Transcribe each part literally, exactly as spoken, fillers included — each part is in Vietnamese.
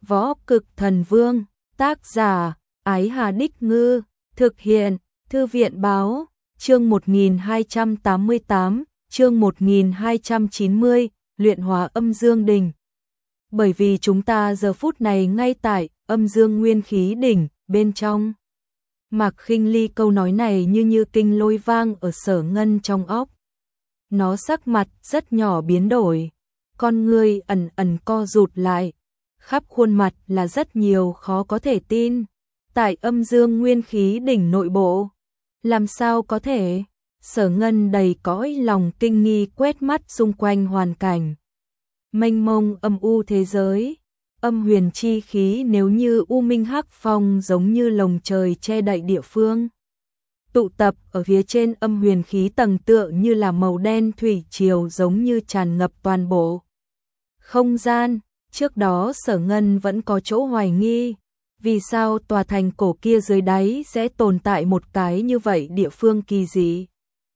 Võ Cực Thần Vương, tác giả, Ái Hà Đích Ngư, thực hiện, Thư viện báo, chương một nghìn hai trăm tám mươi tám, chương một nghìn hai trăm chín mươi, luyện hóa âm dương đỉnh. Bởi vì chúng ta giờ phút này ngay tại âm dương nguyên khí đỉnh, bên trong. Mạc Khinh Ly câu nói này như như kinh lôi vang ở Sở Ngân trong óc. Nó sắc mặt rất nhỏ biến đổi, con ngươi ẩn ẩn co rụt lại, khắp khuôn mặt là rất nhiều khó có thể tin. Tại âm dương nguyên khí đỉnh nội bộ, làm sao có thể? Sở Ngân đầy cõi lòng kinh nghi quét mắt xung quanh hoàn cảnh. Mênh mông âm u thế giới, âm huyền chi khí nếu như u minh hắc phong giống như lồng trời che đậy địa phương. Tụ tập ở phía trên âm huyền khí tầng tựa như là màu đen thủy triều giống như tràn ngập toàn bộ không gian. Trước đó Sở Ngân vẫn có chỗ hoài nghi, vì sao tòa thành cổ kia dưới đáy sẽ tồn tại một cái như vậy địa phương kỳ dị.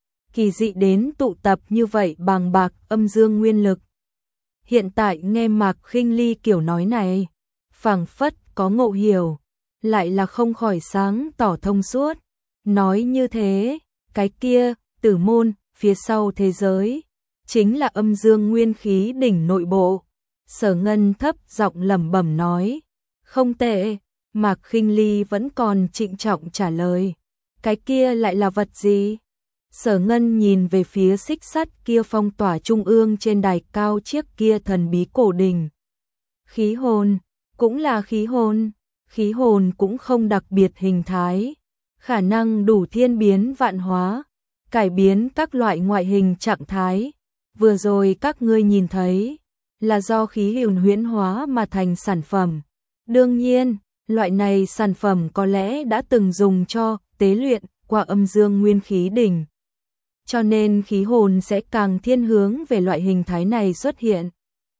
Kỳ dị đến tụ tập như vậy bàng bạc âm dương nguyên lực. Hiện tại nghe Mạc Khinh Ly kiểu nói này, phảng phất có ngộ hiểu, lại là không khỏi sáng tỏ thông suốt. Nói như thế, cái kia, tử môn, phía sau thế giới, chính là âm dương nguyên khí đỉnh nội bộ. Sở Ngân thấp giọng lẩm bẩm nói, không tệ. Mạc Khinh Ly vẫn còn trịnh trọng trả lời, cái kia lại là vật gì? Sở Ngân nhìn về phía xích sắt kia phong tỏa trung ương trên đài cao chiếc kia thần bí cổ đình. Khí hồn, cũng là khí hồn, khí hồn cũng không đặc biệt hình thái, khả năng đủ thiên biến vạn hóa, cải biến các loại ngoại hình trạng thái. Vừa rồi các ngươi nhìn thấy, là do khí hồn huyễn hóa mà thành sản phẩm. Đương nhiên, loại này sản phẩm có lẽ đã từng dùng cho tế luyện qua âm dương nguyên khí đỉnh. Cho nên khí hồn sẽ càng thiên hướng về loại hình thái này xuất hiện.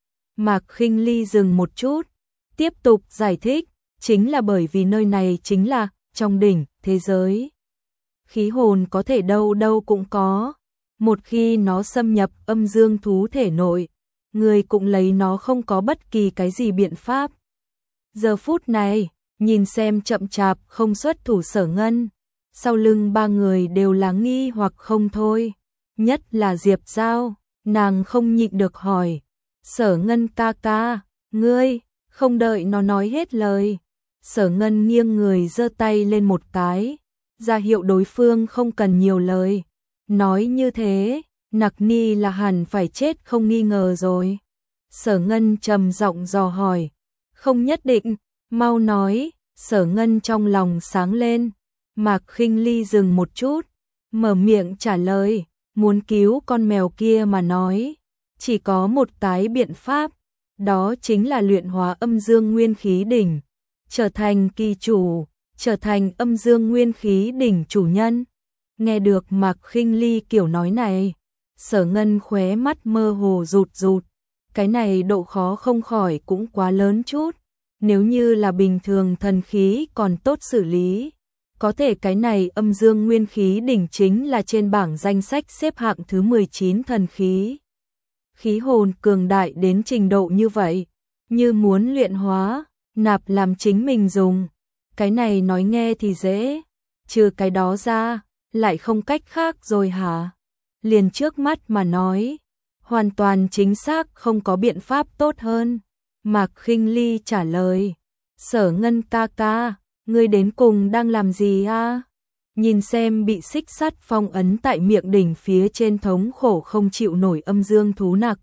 Mạc Khinh Ly dừng một chút, tiếp tục giải thích, chính là bởi vì nơi này chính là trong đỉnh thế giới. Khí hồn có thể đâu đâu cũng có, một khi nó xâm nhập âm dương thú thể nội, người cũng lấy nó không có bất kỳ cái gì biện pháp. Giờ phút này, nhìn xem chậm chạp không xuất thủ Sở Ngân, sau lưng ba người đều là nghi hoặc không thôi, nhất là Diệp Giao, nàng không nhịn được hỏi, Sở Ngân ca ca, ngươi, không đợi nó nói hết lời. Sở Ngân nghiêng người giơ tay lên một cái, ra hiệu đối phương không cần nhiều lời. Nói như thế, Nặc Ni là hẳn phải chết không nghi ngờ rồi. Sở Ngân trầm giọng dò hỏi, không nhất định, mau nói. Sở Ngân trong lòng sáng lên. Mạc Khinh Ly dừng một chút, mở miệng trả lời, muốn cứu con mèo kia mà nói, chỉ có một cái biện pháp, đó chính là luyện hóa âm dương nguyên khí đỉnh, trở thành kỳ chủ, trở thành âm dương nguyên khí đỉnh chủ nhân. Nghe được Mạc Khinh Ly kiểu nói này, Sở Ngân khóe mắt mơ hồ rụt rụt, cái này độ khó không khỏi cũng quá lớn chút. Nếu như là bình thường thần khí còn tốt xử lý, có thể cái này âm dương nguyên khí đỉnh chính là trên bảng danh sách xếp hạng thứ mười chín thần khí. Khí hồn cường đại đến trình độ như vậy, như muốn luyện hóa, nạp làm chính mình dùng, cái này nói nghe thì dễ, trừ cái đó ra, lại không cách khác rồi hả? Liền trước mắt mà nói, hoàn toàn chính xác không có biện pháp tốt hơn. Mạc Khinh Ly trả lời, Sở Ngân ca ca, ngươi đến cùng đang làm gì a? Nhìn xem bị xích sắt phong ấn tại miệng đỉnh phía trên thống khổ không chịu nổi âm dương thú Nặc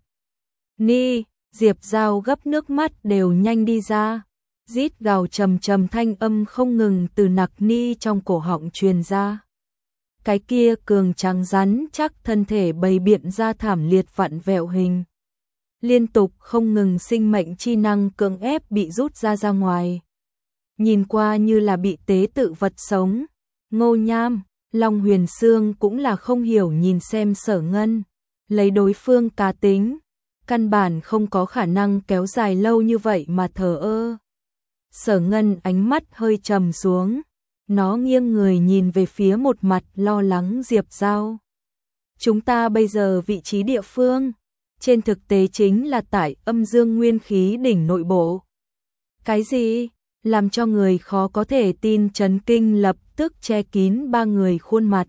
Ni, Diệp Giao gấp nước mắt đều nhanh đi ra, rít gào trầm trầm thanh âm không ngừng từ Nặc Ni trong cổ họng truyền ra. Cái kia cường trắng rắn chắc thân thể bày biện ra thảm liệt vặn vẹo hình. Liên tục không ngừng sinh mệnh chi năng cưỡng ép bị rút ra ra ngoài. Nhìn qua như là bị tế tự vật sống. Ngô Nham, Long Huyền Sương cũng là không hiểu nhìn xem Sở Ngân. Lấy đối phương cá tính, căn bản không có khả năng kéo dài lâu như vậy mà thờ ơ. Sở Ngân ánh mắt hơi trầm xuống. Nó nghiêng người nhìn về phía một mặt lo lắng Diệp Giao. Chúng ta bây giờ vị trí địa phương, trên thực tế chính là tại âm dương nguyên khí đỉnh nội bộ. Cái gì? Làm cho người khó có thể tin chấn kinh lập tức che kín ba người khuôn mặt.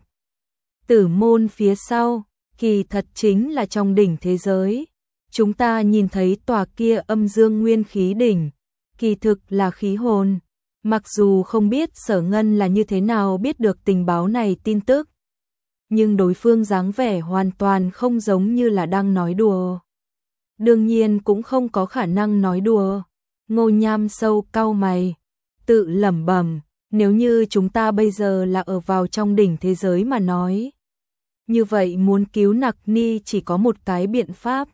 Tử môn phía sau, kỳ thật chính là trong đỉnh thế giới. Chúng ta nhìn thấy tòa kia âm dương nguyên khí đỉnh, kỳ thực là khí hồn. Mặc dù không biết Sở Ngân là như thế nào biết được tình báo này tin tức, nhưng đối phương dáng vẻ hoàn toàn không giống như là đang nói đùa. Đương nhiên cũng không có khả năng nói đùa. Ngô Nham sâu cau mày, tự lẩm bẩm, nếu như chúng ta bây giờ là ở vào trong đỉnh thế giới mà nói, như vậy muốn cứu Nặc Ni chỉ có một cái biện pháp.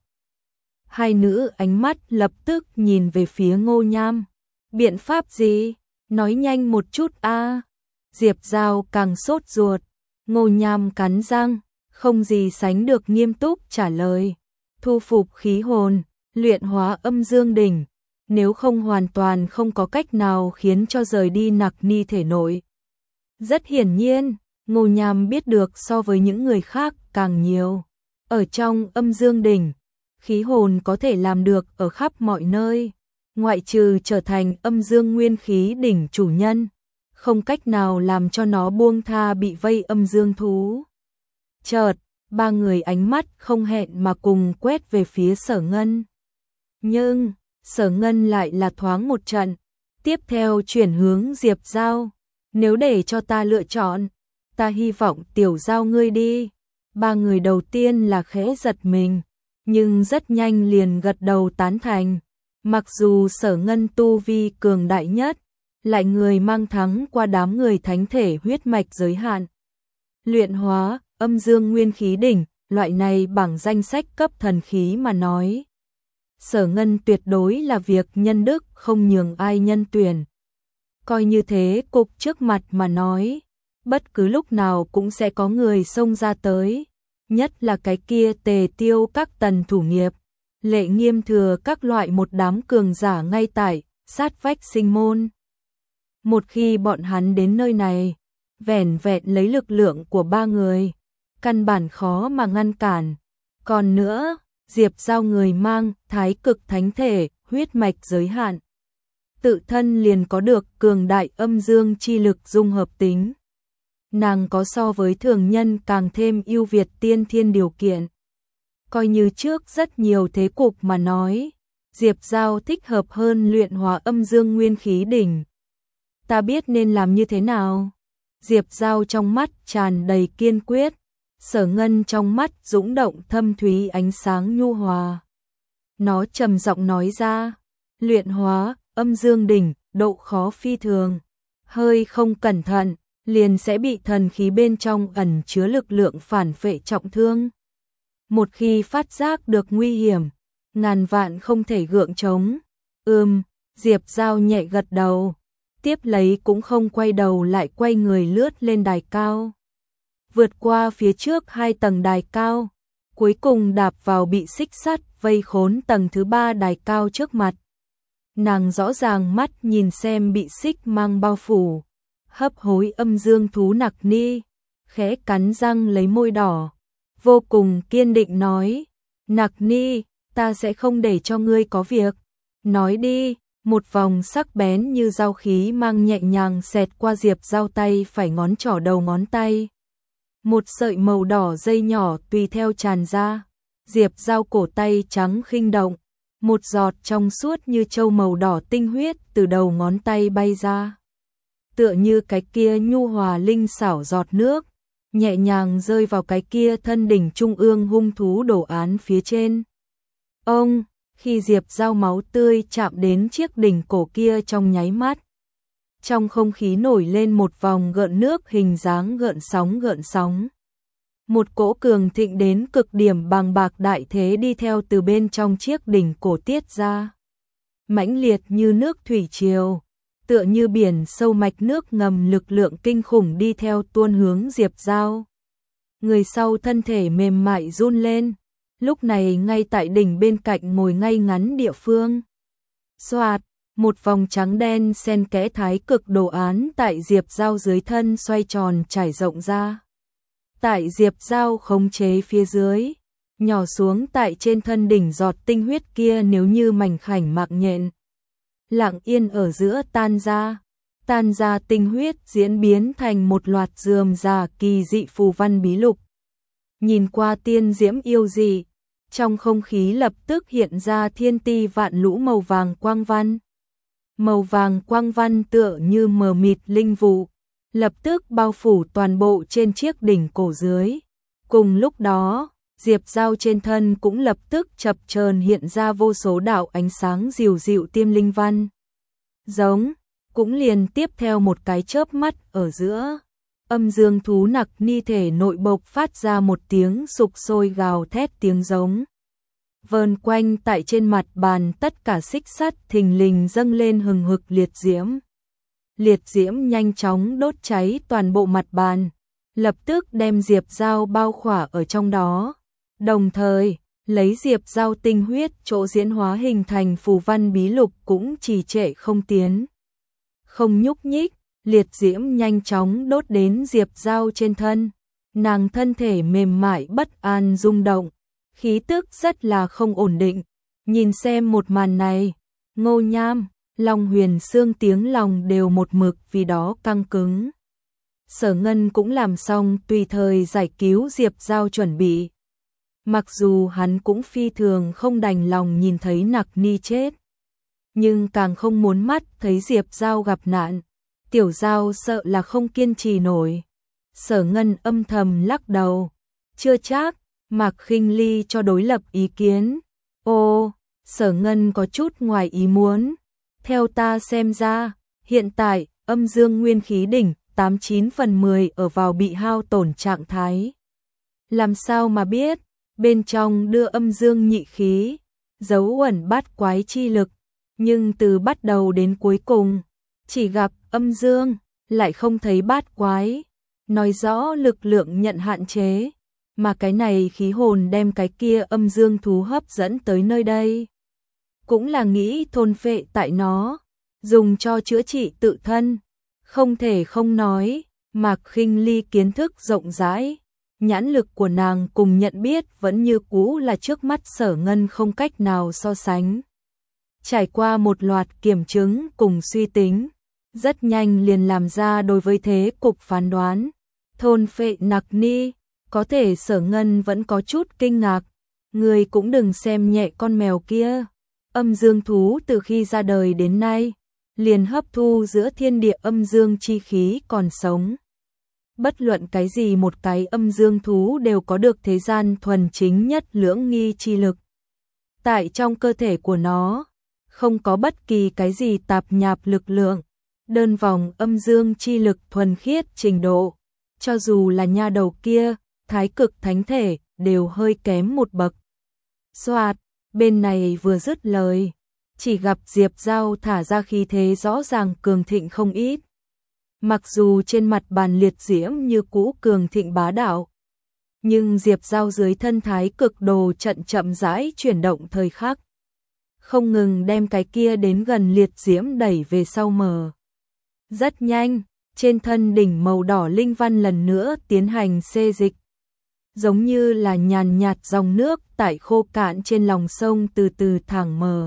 Hai nữ ánh mắt lập tức nhìn về phía Ngô Nham. Biện pháp gì? Nói nhanh một chút a. Diệp Giao càng sốt ruột. Ngô Nham cắn răng, không gì sánh được nghiêm túc trả lời. Thu phục khí hồn, luyện hóa âm dương đỉnh, nếu không hoàn toàn không có cách nào khiến cho rời đi Nặc Ni thể nội. Rất hiển nhiên, Ngô Nham biết được so với những người khác càng nhiều. Ở trong âm dương đỉnh, khí hồn có thể làm được ở khắp mọi nơi, ngoại trừ trở thành âm dương nguyên khí đỉnh chủ nhân, không cách nào làm cho nó buông tha bị vây âm dương thú. Chợt, ba người ánh mắt không hẹn mà cùng quét về phía Sở Ngân. Nhưng, Sở Ngân lại là thoáng một trận, tiếp theo chuyển hướng Diệp Giao. Nếu để cho ta lựa chọn, ta hy vọng tiểu Giao ngươi đi. Ba người đầu tiên là khẽ giật mình, nhưng rất nhanh liền gật đầu tán thành. Mặc dù Sở Ngân tu vi cường đại nhất, lại người mang thắng qua đám người thánh thể huyết mạch giới hạn. Luyện hóa, âm dương nguyên khí đỉnh, loại này bằng danh sách cấp thần khí mà nói. Sở Ngân tuyệt đối là việc nhân đức không nhường ai nhân tuyển. Coi như thế cục trước mặt mà nói, bất cứ lúc nào cũng sẽ có người xông ra tới. Nhất là cái kia Tề Tiêu các tần thủ nghiệp, Lệ Nghiêm Thừa các loại một đám cường giả ngay tại sát vách sinh môn. Một khi bọn hắn đến nơi này, vẻn vẹn lấy lực lượng của ba người, căn bản khó mà ngăn cản. Còn nữa, Diệp Giao người mang thái cực thánh thể, huyết mạch giới hạn, tự thân liền có được cường đại âm dương chi lực dung hợp tính. Nàng có so với thường nhân càng thêm ưu việt tiên thiên điều kiện. Coi như trước rất nhiều thế cục mà nói, Diệp Giao thích hợp hơn luyện hóa âm dương nguyên khí đỉnh. Ta biết nên làm như thế nào? Diệp Giao trong mắt tràn đầy kiên quyết, Sở Ngân trong mắt dũng động thâm thúy ánh sáng nhu hòa. Nó trầm giọng nói ra, luyện hóa âm dương đỉnh, độ khó phi thường, hơi không cẩn thận liền sẽ bị thần khí bên trong ẩn chứa lực lượng phản phệ trọng thương. Một khi phát giác được nguy hiểm, ngàn vạn không thể gượng chống. Ừm, Diệp Giao nhẹ gật đầu, tiếp lấy cũng không quay đầu lại quay người lướt lên đài cao. Vượt qua phía trước hai tầng đài cao, cuối cùng đạp vào bị xích sắt vây khốn tầng thứ ba đài cao trước mặt. Nàng rõ ràng mắt nhìn xem bị xích mang bao phủ, hấp hối âm dương thú Nặc Ni, khẽ cắn răng lấy môi đỏ, vô cùng kiên định nói, Nặc Ni, ta sẽ không để cho ngươi có việc. Nói đi, một vòng sắc bén như dao khí mang nhẹ nhàng xẹt qua Diệp Giao tay phải ngón trỏ đầu ngón tay. Một sợi màu đỏ dây nhỏ tùy theo tràn ra, Diệp Giao cổ tay trắng khinh động, một giọt trong suốt như châu màu đỏ tinh huyết từ đầu ngón tay bay ra. Tựa như cái kia nhu hòa linh xảo giọt nước, nhẹ nhàng rơi vào cái kia thân đỉnh trung ương hung thú đồ án phía trên. Ông, khi Diệp Giao máu tươi chạm đến chiếc đỉnh cổ kia trong nháy mắt, trong không khí nổi lên một vòng gợn nước hình dáng gợn sóng gợn sóng. Một cỗ cường thịnh đến cực điểm bàng bạc đại thế đi theo từ bên trong chiếc đỉnh cổ tiết ra. Mãnh liệt như nước thủy triều, tựa như biển sâu mạch nước ngầm lực lượng kinh khủng đi theo tuôn hướng Diệp Giao. Người sau thân thể mềm mại run lên, lúc này ngay tại đỉnh bên cạnh ngồi ngay ngắn địa phương. Xoạt, một vòng trắng đen xen kẽ thái cực đồ án tại Diệp Giao dưới thân xoay tròn trải rộng ra. Tại Diệp Giao khống chế phía dưới, nhỏ xuống tại trên thân đỉnh giọt tinh huyết kia nếu như mảnh khảnh mạc nhện. lặng yên ở giữa tan ra, tan ra tinh huyết diễn biến thành một loạt rườm rà kỳ dị phù văn bí lục. Nhìn qua tiên diễm yêu dị, trong không khí lập tức hiện ra thiên ti vạn lũ màu vàng quang văn. Màu vàng quang văn tựa như mờ mịt linh vụ, lập tức bao phủ toàn bộ trên chiếc đỉnh cổ dưới. Cùng lúc đó, Diệp Dao trên thân cũng lập tức chập chờn hiện ra vô số đạo ánh sáng dịu dịu tiêm linh văn. Giống, cũng liền tiếp theo một cái chớp mắt ở giữa. Âm dương thú nặc ni thể nội bộc phát ra một tiếng sục sôi gào thét tiếng giống. Vờn quanh tại trên mặt bàn tất cả xích sắt thình lình dâng lên hừng hực liệt diễm. Liệt diễm nhanh chóng đốt cháy toàn bộ mặt bàn, lập tức đem Diệp Dao bao khỏa ở trong đó. Đồng thời, lấy Diệp Dao tinh huyết chỗ diễn hóa hình thành phù văn bí lục cũng trì trệ không tiến. Không nhúc nhích, liệt diễm nhanh chóng đốt đến Diệp Dao trên thân. Nàng thân thể mềm mại bất an rung động, khí tức rất là không ổn định. Nhìn xem một màn này, Ngô Nham, Long Huyền Xương tiếng lòng đều một mực vì đó căng cứng. Sở Ngân cũng làm xong tùy thời giải cứu Diệp Dao chuẩn bị. Mặc dù hắn cũng phi thường không đành lòng nhìn thấy Nặc Ni chết, nhưng càng không muốn mắt thấy Diệp Dao gặp nạn. Tiểu Dao sợ là không kiên trì nổi. Sở Ngân âm thầm lắc đầu. Chưa chắc, Mạc Khinh Ly cho đối lập ý kiến. Ô, Sở Ngân có chút ngoài ý muốn. Theo ta xem ra, hiện tại, âm dương nguyên khí đỉnh, tám chín phần mười ở vào bị hao tổn trạng thái. Làm sao mà biết, bên trong đưa âm dương nhị khí, dấu ẩn bát quái chi lực, nhưng từ bắt đầu đến cuối cùng, chỉ gặp âm dương, lại không thấy bát quái, nói rõ lực lượng nhận hạn chế, mà cái này khí hồn đem cái kia âm dương thú hấp dẫn tới nơi đây. Cũng là nghĩ thôn phệ tại nó, dùng cho chữa trị tự thân, không thể không nói, Mạc Khinh Ly kiến thức rộng rãi, nhãn lực của nàng cùng nhận biết vẫn như cũ là trước mắt Sở Ngân không cách nào so sánh. Trải qua một loạt kiểm chứng cùng suy tính, rất nhanh liền làm ra đối với thế cục phán đoán. Thôn phệ Nặc Ni, có thể Sở Ngân vẫn có chút kinh ngạc, người cũng đừng xem nhẹ con mèo kia. Âm dương thú từ khi ra đời đến nay, liền hấp thu giữa thiên địa âm dương chi khí còn sống. Bất luận cái gì một cái âm dương thú đều có được thế gian thuần chính nhất lưỡng nghi chi lực. Tại trong cơ thể của nó, không có bất kỳ cái gì tạp nhạp lực lượng, đơn vòng âm dương chi lực thuần khiết trình độ, cho dù là nha đầu kia, thái cực thánh thể, đều hơi kém một bậc. Soạt, bên này vừa dứt lời, chỉ gặp Diệp Dao thả ra khí thế rõ ràng cường thịnh không ít. Mặc dù trên mặt bàn liệt diễm như cũ cường thịnh bá đạo, nhưng Diệp Dao dưới thân thái cực đồ trận chậm rãi chuyển động thời khắc, không ngừng đem cái kia đến gần liệt diễm đẩy về sau mờ. Rất nhanh, trên thân đỉnh màu đỏ linh văn lần nữa tiến hành xê dịch, giống như là nhàn nhạt dòng nước tại khô cạn trên lòng sông từ từ thẳng mờ.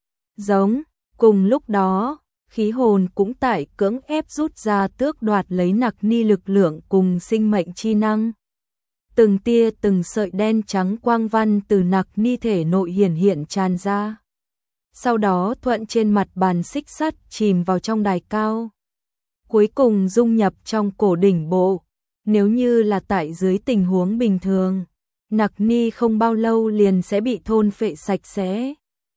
Giống, cùng lúc đó, khí hồn cũng tại cưỡng ép rút ra tước đoạt lấy Nặc Ni lực lượng cùng sinh mệnh chi năng. Từng tia từng sợi đen trắng quang văn từ Nặc Ni thể nội hiển hiện tràn ra. Sau đó thuận trên mặt bàn xích sắt chìm vào trong đài cao. Cuối cùng dung nhập trong cổ đỉnh bộ. Nếu như là tại dưới tình huống bình thường, Nặc Ni không bao lâu liền sẽ bị thôn phệ sạch sẽ.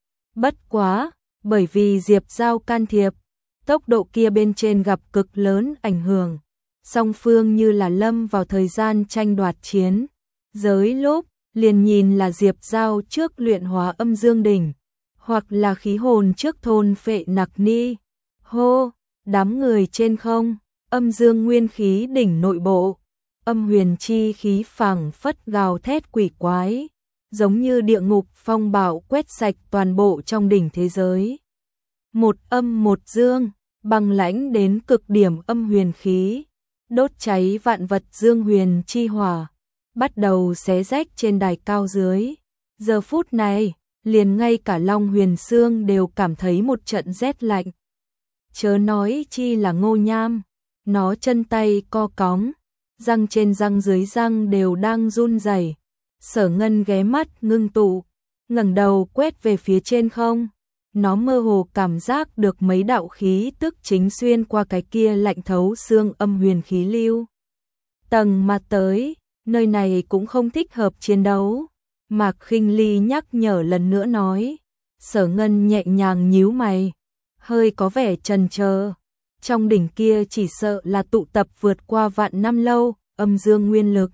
Bất quá, bởi vì Diệp Dao can thiệp, tốc độ kia bên trên gặp cực lớn ảnh hưởng. Song phương như là lâm vào thời gian tranh đoạt chiến. Giới lúc, liền nhìn là Diệp Dao trước luyện hóa âm dương đỉnh, hoặc là khí hồn trước thôn phệ Nặc Ni. Hô, đám người trên không, âm dương nguyên khí đỉnh nội bộ, âm huyền chi khí phảng phất gào thét quỷ quái, giống như địa ngục phong bạo quét sạch toàn bộ trong đỉnh thế giới. Một âm một dương, băng lãnh đến cực điểm âm huyền khí, đốt cháy vạn vật dương huyền chi hỏa, bắt đầu xé rách trên đài cao dưới. Giờ phút này, liền ngay cả Long Huyền Xương đều cảm thấy một trận rét lạnh. Chớ nói chi là Ngô Nham, nó chân tay co cóng, răng trên răng dưới răng đều đang run rẩy. Sở Ngân ghé mắt ngưng tụ, ngẩng đầu quét về phía trên không, nó mơ hồ cảm giác được mấy đạo khí tức chính xuyên qua cái kia lạnh thấu xương âm huyền khí lưu. Tầng mà tới, nơi này cũng không thích hợp chiến đấu. Mạc Khinh Ly nhắc nhở lần nữa nói. Sở Ngân nhẹ nhàng nhíu mày, hơi có vẻ chần chờ. Trong đỉnh kia chỉ sợ là tụ tập vượt qua vạn năm lâu, âm dương nguyên lực.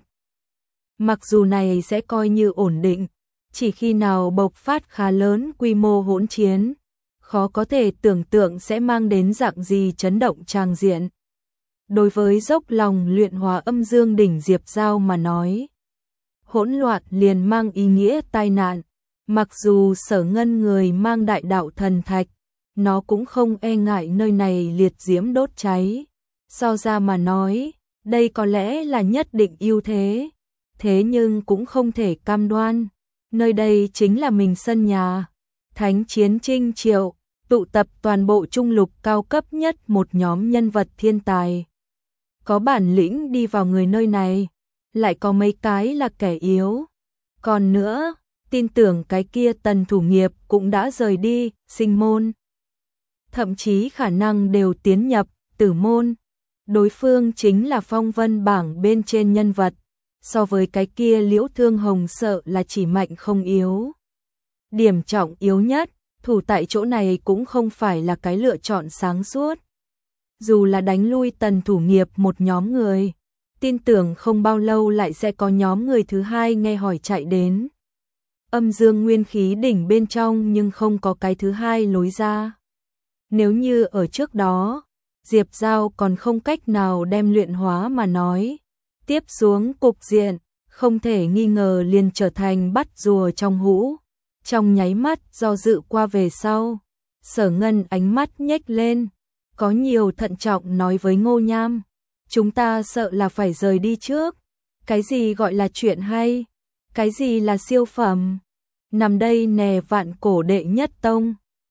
Mặc dù này sẽ coi như ổn định, chỉ khi nào bộc phát khá lớn quy mô hỗn chiến, khó có thể tưởng tượng sẽ mang đến dạng gì chấn động tràng diện. Đối với dốc lòng luyện hóa âm dương đỉnh Diệp Giao mà nói, hỗn loạn liền mang ý nghĩa tai nạn. Mặc dù Sở Ngân người mang đại đạo thần thạch, nó cũng không e ngại nơi này liệt diễm đốt cháy. So ra mà nói, đây có lẽ là nhất định ưu thế. Thế nhưng cũng không thể cam đoan. Nơi đây chính là mình sân nhà. Thánh chiến Trinh Triệu, tụ tập toàn bộ trung lục cao cấp nhất một nhóm nhân vật thiên tài. Có bản lĩnh đi vào người nơi này, lại có mấy cái là kẻ yếu. Còn nữa, tin tưởng cái kia Tần Thủ Nghiệp cũng đã rời đi, sinh môn. Thậm chí khả năng đều tiến nhập, tử môn. Đối phương chính là phong vân bảng bên trên nhân vật. So với cái kia Liễu Thương Hồng sợ là chỉ mạnh không yếu. Điểm trọng yếu nhất, thủ tại chỗ này cũng không phải là cái lựa chọn sáng suốt. Dù là đánh lui Tần Thủ Nghiệp một nhóm người, tin tưởng không bao lâu lại sẽ có nhóm người thứ hai nghe hỏi chạy đến. Âm dương nguyên khí đỉnh bên trong nhưng không có cái thứ hai lối ra. Nếu như ở trước đó, Diệp Giao còn không cách nào đem luyện hóa mà nói, tiếp xuống cục diện, không thể nghi ngờ liền trở thành bắt rùa trong hũ. Trong nháy mắt do dự qua về sau, Sở Ngân ánh mắt nhếch lên, có nhiều thận trọng nói với Ngô Nham, chúng ta sợ là phải rời đi trước. Cái gì gọi là chuyện hay? Cái gì là siêu phẩm? Nằm đây nè vạn cổ đệ nhất tông,